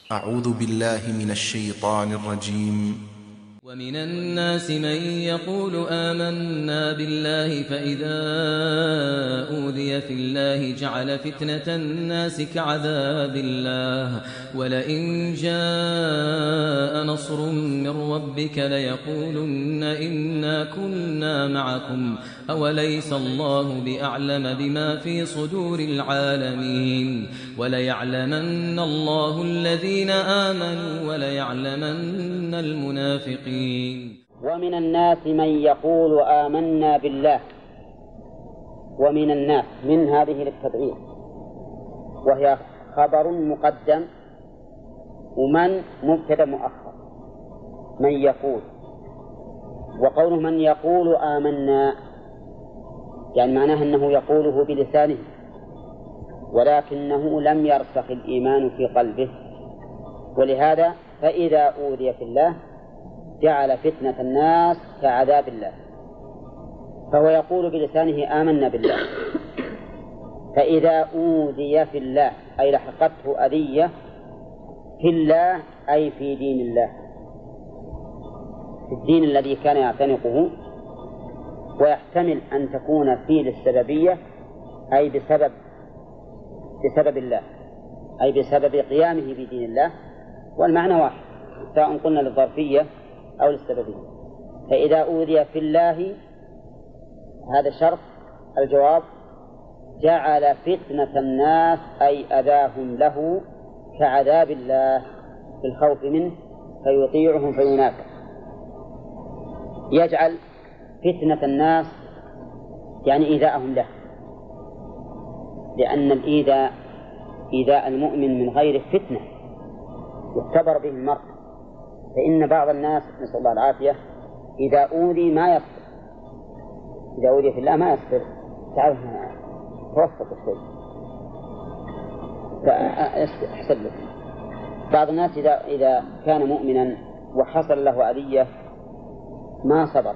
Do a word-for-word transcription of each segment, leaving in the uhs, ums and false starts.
أعوذ بالله من الشيطان الرجيم. ومن الناس من يقول آمنا بالله فإذا أوذي في الله جعل فتنة الناس كعذاب الله ولئن جاء نصر من ربك ليقولن إنا كنا معكم أوليس الله بأعلم بما في صدور العالمين وليعلمن الله الذين آمنوا وليعلمن المنافقين. ومن الناس من يقول آمنا بالله. ومن الناس من هذه للتبعيد وهي خبر مقدم ومن مبتدأ مؤخر. من يقول، وقوله من يقول آمنا يعني معناه أنه يقوله بلسانه ولكنه لم يرسخ الإيمان في قلبه، ولهذا فإذا أوذي في الله جعل فتنة الناس كعذاب الله، فهو يقول بلسانه آمنا بالله. فإذا أوذي في الله أي لحقته أذية في الله أي في دين الله، في الدين الذي كان يعتنقه، ويحتمل أن تكون فيه للسببية أي بسبب بسبب الله أي بسبب قيامه بدين الله، والمعنى واحد سواء قلنا للظرفية أو للسببية. فإذا أوذي في الله هذا شرط الجواب جعل فتنة الناس أي أذاهم له كعذاب الله في الخوف منه فيطيعهم فينافع. يجعل فتنة الناس يعني إيذاءهم له، لأن الإيذاء إيذاء المؤمن من غير فتنة يختبر به المرء. فإن بعض الناس نسأل الله العافية إذا أوذي ما يصبر، إذا أوذي في الله ما يصبر، تعرف توسط الشيء فأحسن له. بعض الناس إذا إذا كان مؤمنا وحصل له أذية ما صبر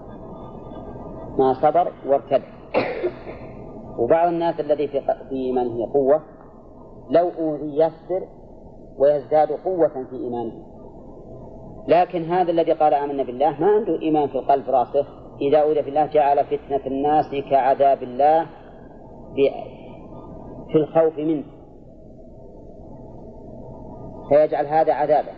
ما صبر وارتد. وبعض الناس الذي في إيمانه قوة لو أوذي يصبر ويزداد قوة في إيمانه. لكن هذا الذي قال آمنا بالله ما عنده إيمان في القلب راسخ، إذا أوذي في الله جعل فتنة الناس كعذاب الله في الخوف منه، فيجعل هذا عذابا.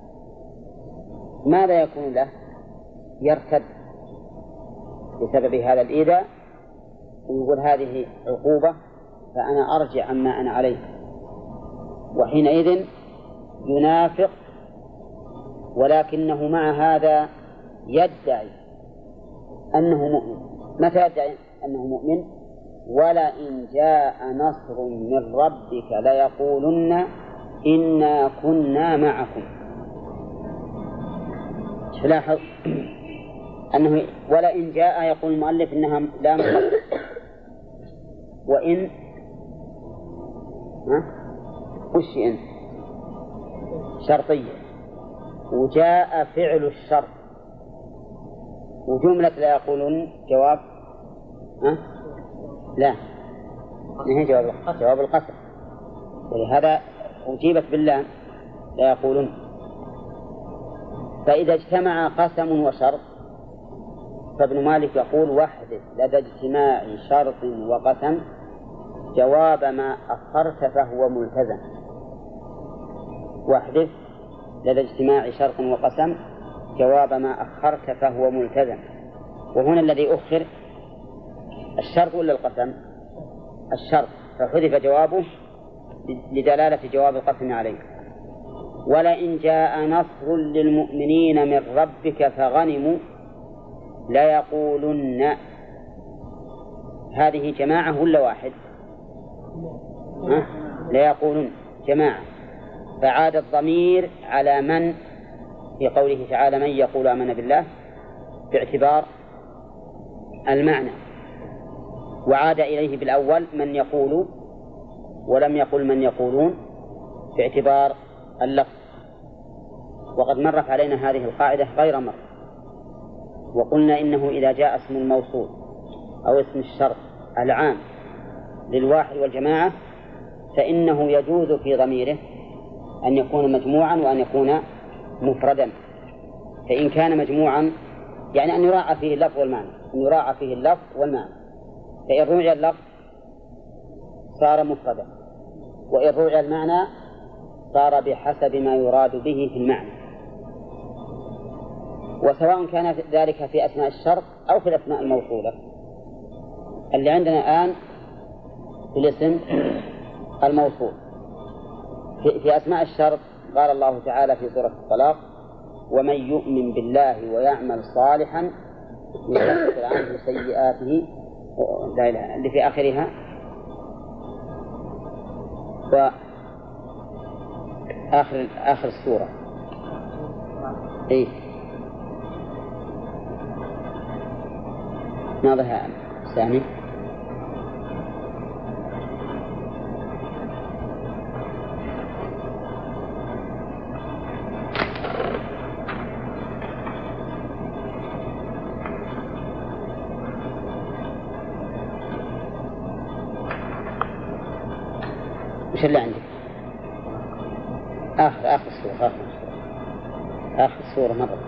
ماذا يكون له؟ يرتد بسبب هذا الإيذاء ويقول هذه عقوبة فأنا أرجع عما أنا عليه، وحينئذ ينافق، ولكنه مع هذا يدعي أنه مؤمن. متى يدعي أنه مؤمن؟ ولئن جاء نصر من ربك ليقولن إنا كنا معكم. تلاحظ أنه ولئن جاء يقول المؤلف إنها لا مقصد، وإن ها وش إن شرطية، وجاء فعل الشرط، وجملة لا يقولون جواب ها لا هي جواب جواب القسم، ولهذا أجيبت بالله لا يقولون. فإذا اجتمع قسم وشرط فابن مالك يقول واحدث لدى اجتماع شرط وقسم جواب ما أخرت فهو ملتزم. واحدث لدى اجتماع شرط وقسم جواب ما أخرت فهو ملتزم. وهنا الذي أخر الشرط ولا القسم؟ الشرط، فحذف جوابه لدلالة جواب القسم عليه. ولئن جاء نصر للمؤمنين من ربك فغنموا ليقولن. هذه جماعة ولا واحد؟ ليقولن جماعة، فعاد الضمير على من في قوله تعالى من يقول آمنا بالله باعتبار المعنى، وعاد إليه بالأول من يقول ولم يقل من يقولون باعتبار اللفظ. وقد مرت علينا هذه القاعدة غير مرة، وقلنا إنه إذا جاء اسم الموصول أو اسم الشرط العام للواحد والجماعة فإنه يجوز في ضميره أن يكون مجموعا وأن يكون مفردا. فإن كان مجموعا يعني أن يراعى فيه اللفظ والمعنى، أن يراعى فيه اللفظ والمعنى، فإن رجع اللفظ صار مفردا، وإن رجع المعنى صار بحسب ما يراد به في المعنى. وسواء كان ذلك في أسماء الشرط أو في الأسماء الموصولة. اللي عندنا الآن في الاسم الموصول في, في أسماء الشرط قال الله تعالى في سورة الطلاق: ومن يؤمن بالله ويعمل صالحا يكفر عنه سيئاته، اللي في آخرها وآخر آخر السورة. إيه ناظرها سامي. وش اللي عندك؟ آخر آخر السورة آخر السورة آخر السورة مرة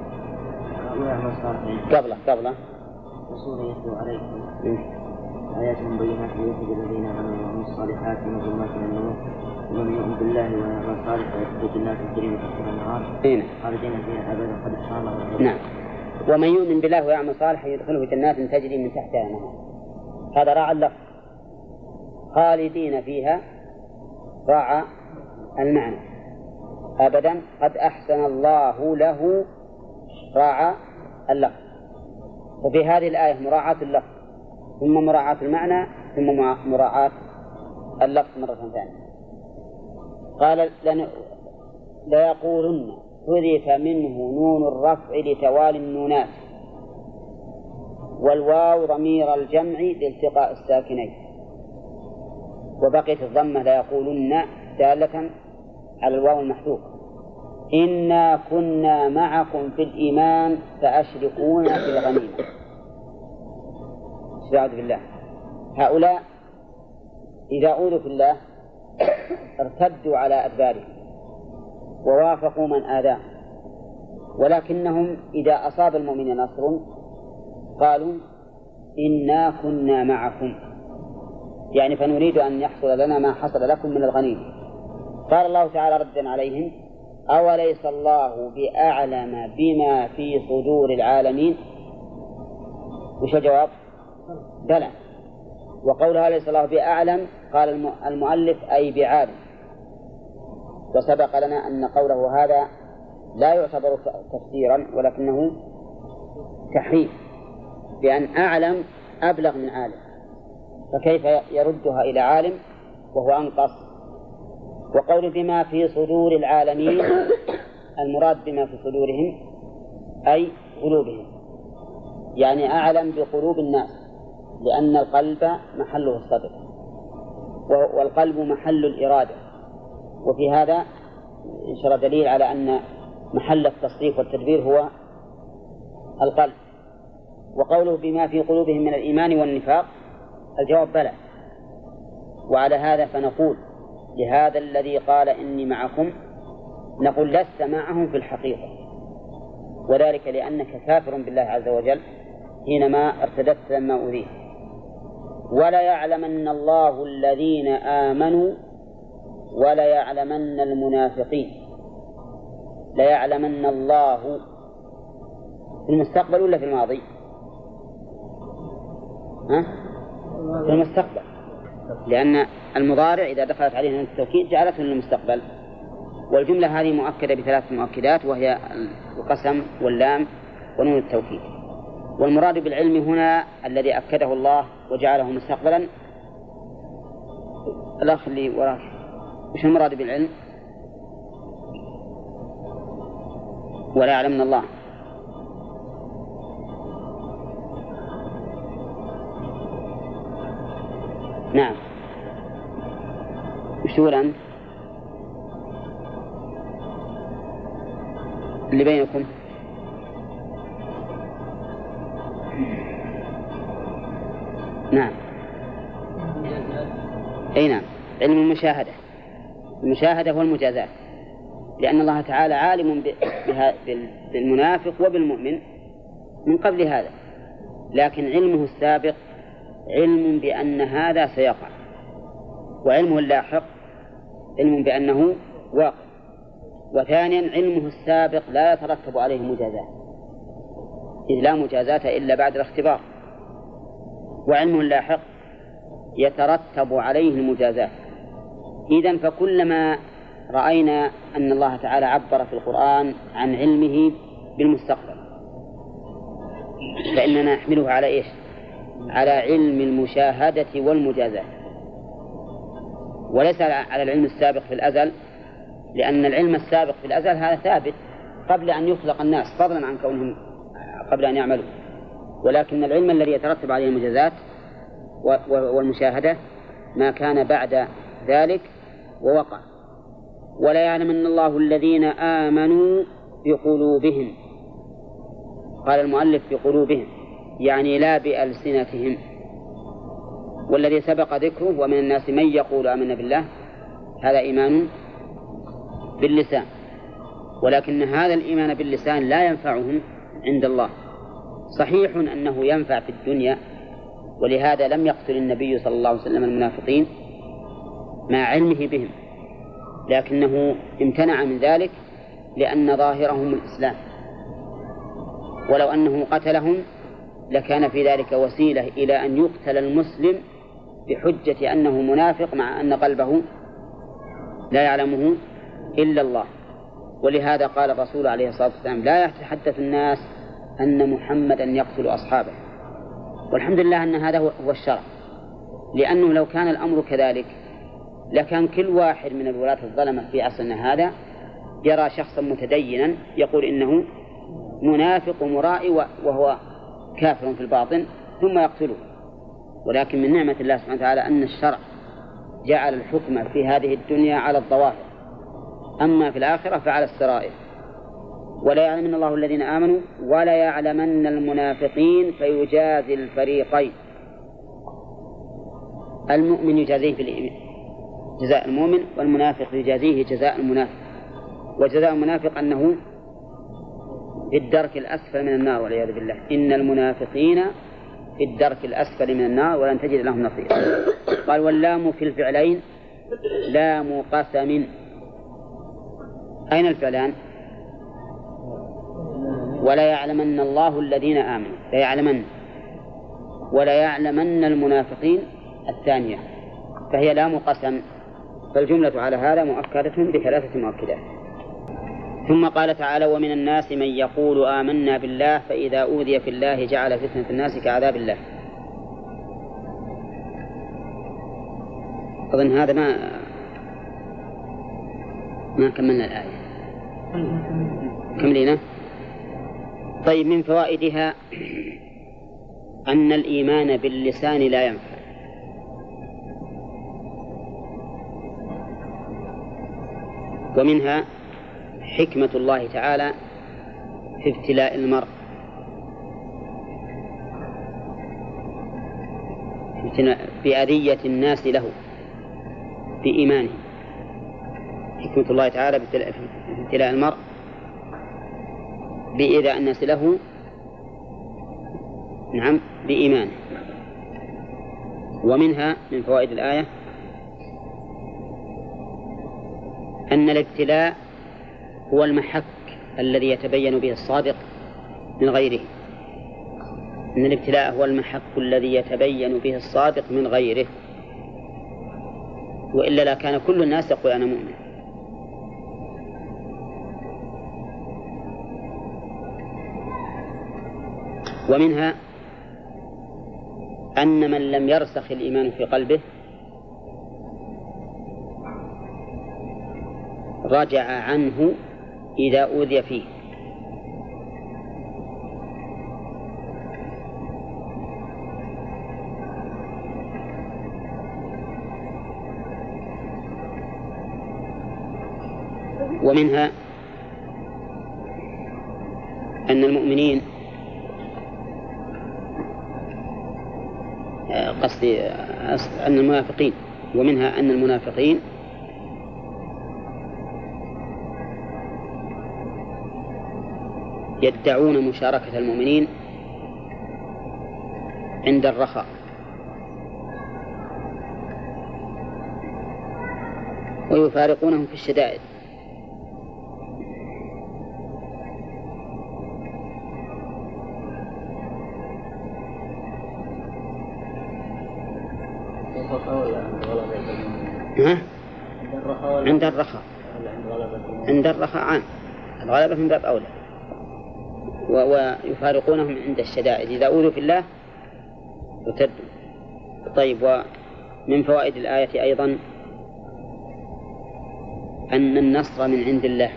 قبله قبله رسول يتلو عليكم آيات مبينات ليخرج الذين آمنوا وعملوا الصالحات من ظلمات إلى النور ومن يؤمن بالله ويعمل صالحا يدخل جنات تجري من تحتها الأنهار خالدين فيها أبدا قد أحصاها الله. نعم. ومن يؤمن بالله ويعمل صالحا يدخله جنات تجري من تحتها الأنهار. هذا راعى اللفظ. خالدين فيها راعى المعنى. أبدا قد أحسن الله له راعى اللفظ. وفي هذه الآية مراعاة اللفظ ثم مراعاة المعنى ثم مراعاة اللفظ مرة ثانية. قال ليقولن حذف منه نون الرفع لتوالي النونات والواو ضمير الجمع لالتقاء الساكنين وبقيت الضمة ليقولن دالة على الواو المحذوف. إنا كنا معكم في الإيمان فأشركونا في الغنيمة. استعاذ بالله. هؤلاء إذا أوذوا في الله ارتدوا على أدبارهم ووافقوا من آذاهم، ولكنهم إذا أصاب المؤمن نصر قالوا إنا كنا معكم، يعني فنريد أن يحصل لنا ما حصل لكم من الغنيمة. قال الله تعالى ردا عليهم: أوليس الله بأعلم بما في صدور العالمين؟ وش الجواب؟ بلى. وقولها أليس الله بأعلم قال المؤلف أي بعالم، وسبق لنا أن قوله هذا لا يعتبر تفسيرا ولكنه تحريف، بأن أعلم أبلغ من عالم، فكيف يردها إلى عالم وهو أنقص؟ وقول بما في صدور العالمين المراد بما في صدورهم أي قلوبهم، يعني أعلم بقلوب الناس، لأن القلب محله الصدر والقلب محل الإرادة، وفي هذا إشارة دليل على أن محل التصريف والتدبير هو القلب. وقوله بما في قلوبهم من الإيمان والنفاق الجواب بلى. وعلى هذا فنقول لهذا الذي قال إني معكم نقول لست معهم في الحقيقة، وذلك لأنك كافر بالله عز وجل حينما ارتدت لما أريد. ولا يعلمن الله الذين آمنوا ولا يعلمن المنافقين. لا يعلمن الله في المستقبل ولا في الماضي؟ ها؟ في المستقبل، لأن المضارع إذا دخلت عليه نون التوكيد جعلته للمستقبل. والجملة هذه مؤكدة بثلاث مؤكدات، وهي القسم واللام ونون التوكيد. والمراد بالعلم هنا الذي أكده الله وجعله مستقبلا. الأخ اللي وراك وش المراد بالعلم؟ ولا يعلمن الله. نعم. وش تقول أنت؟ اللي بينكم نعم. أي نعم، علم المشاهدة. المشاهدة هو المجازات. لأن الله تعالى عالم بالمنافق وبالمؤمن من قبل هذا، لكن علمه السابق علم بأن هذا سيقع، وعلمه اللاحق علم بأنه واقع. وثانيا علمه السابق لا يترتب عليه مجازات، إذ لا مجازات إلا بعد الاختبار، وعلمه اللاحق يترتب عليه المجازات. إذن فكلما رأينا أن الله تعالى عبر في القرآن عن علمه بالمستقبل فإننا نحمله على إيش؟ على علم المشاهدة والمجازات، وليس على العلم السابق في الأزل، لأن العلم السابق في الأزل هذا ثابت قبل أن يخلق الناس فضلا عن كونهم قبل أن يعملوا، ولكن العلم الذي يترتب عليه المجازات والمشاهدة ما كان بعد ذلك ووقع. ولا يعلمن الله الذين آمنوا بقلوبهم، قال المؤلف بقلوبهم يعني لا بألسنتهم، والذي سبق ذكره ومن الناس من يقول آمنا بالله هذا إيمان باللسان، ولكن هذا الإيمان باللسان لا ينفعهم عند الله. صحيح أنه ينفع في الدنيا، ولهذا لم يقتل النبي صلى الله عليه وسلم المنافقين مع علمه بهم، لكنه امتنع من ذلك لأن ظاهرهم الإسلام، ولو أنه قتلهم لكان في ذلك وسيلة إلى أن يقتل المسلم بحجة أنه منافق مع أن قلبه لا يعلمه إلا الله. ولهذا قال الرسول عليه الصلاة والسلام لا يتحدث الناس أن محمدا يقتل أصحابه، والحمد لله أن هذا هو الشرع، لأنه لو كان الأمر كذلك لكان كل واحد من الولاة الظلمة في عصرنا هذا يرى شخصا متدينا يقول إنه منافق ومرائي وهو كافر في الباطن ثم يقتله. ولكن من نعمة الله سبحانه وتعالى أن الشرع جعل الحكم في هذه الدنيا على الظواهر، أما في الآخرة فعلى السرائر. ولا يعلمن الله الذين آمنوا ولا يعلمن المنافقين فيجازي الفريقين. المؤمن يجازيه في جزاء المؤمن، والمنافق يجازيه جزاء المنافق. وجزاء المنافق أنه في الدرك الأسفل من النار والعياذ بالله، إن المنافقين في الدرك الأسفل من النار ولن تجد لهم نصيرا. قال واللام في الفعلين لام قسم. أين الفعلان؟ ولا يعلمن الله الذين آمنوا، لا يعلمن، ولا يعلمن المنافقين الثانية، فهي لام قسم، فالجملة على هذا مؤكدة بثلاثة مؤكدات. ثم قال تعالى ومن الناس من يقول آمنا بالله فإذا أوذي في الله جعل فتنة الناس كعذاب الله. أظن هذا ما ما كملنا الآية، كملينا. طيب من فوائدها أن الإيمان باللسان لا ينفع، ومنها حكمة الله تعالى في ابتلاء المرء بأذية الناس له بإيمانه. حكمة الله تعالى في ابتلاء المرء بإيذاء الناس له نعم بإيمانه. ومنها من فوائد الآية أن الابتلاء هو المحك الذي يتبين به الصادق من غيره. أن الابتلاء هو المحك الذي يتبين به الصادق من غيره، وإلا لا كان كل الناس يقول أنا مؤمن. ومنها أن من لم يرسخ الإيمان في قلبه رجع عنه إذا أوذي فيه، ومنها أن المؤمنين قصدي أن المنافقين ومنها أن المنافقين يدعون مشاركة المؤمنين عند الرخاء، ويفارقونهم في الشدائد. ها؟ عند الرخاء، عند الرخاء عام، الغلبة من باب أولى. ويفارقونهم عند الشدائد إذا أوذوا في الله ارتدوا. طيب، ومن فوائد الآية أيضا أن النصر من عند الله،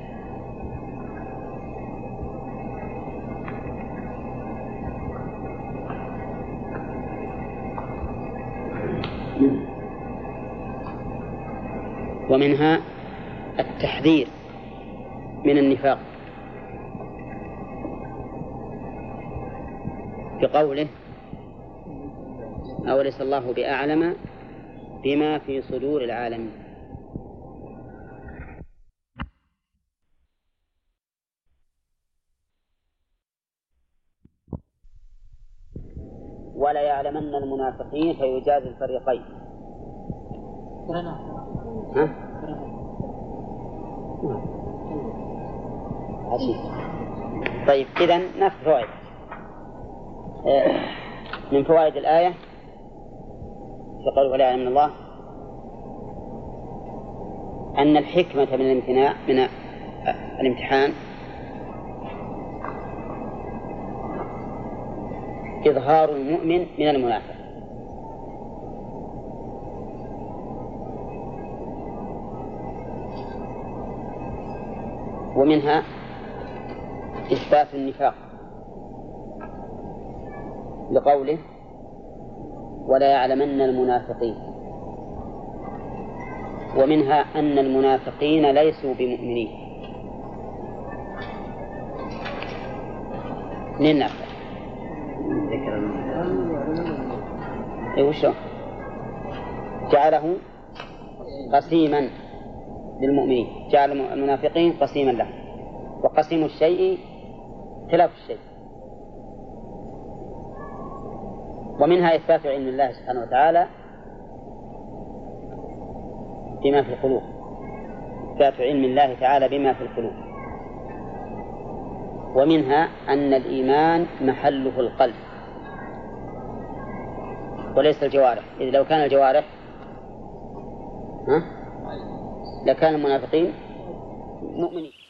ومنها التحذير من النفاق بقوله أوليس الله بأعلم بما في صدور العالمين. ولا يعلمن المنافقين فيجاز الفريقين. ها؟ عشيش. طيب، إذن نفس فوائد. من فوائد الآية في قوله ولا يعلمن الله أن الحكمة من الامتناع من الامتحان إظهار المؤمن من المنافق، ومنها إثبات النفاق لقوله ولا يعلمن المنافقين، ومنها أن المنافقين ليسوا بمؤمنين. للنفع أي وشو جعله قسيما للمؤمنين، جعل المنافقين قسيما له، وقسيم الشيء خلاف الشيء. ومنها إثبات علم الله سبحانه وتعالى بما في القلوب، إثبات علم الله تعالى بما في القلوب. ومنها أن الإيمان محله القلب وليس الجوارح، إذ لو كان الجوارح ها لكان المنافقين مؤمنين.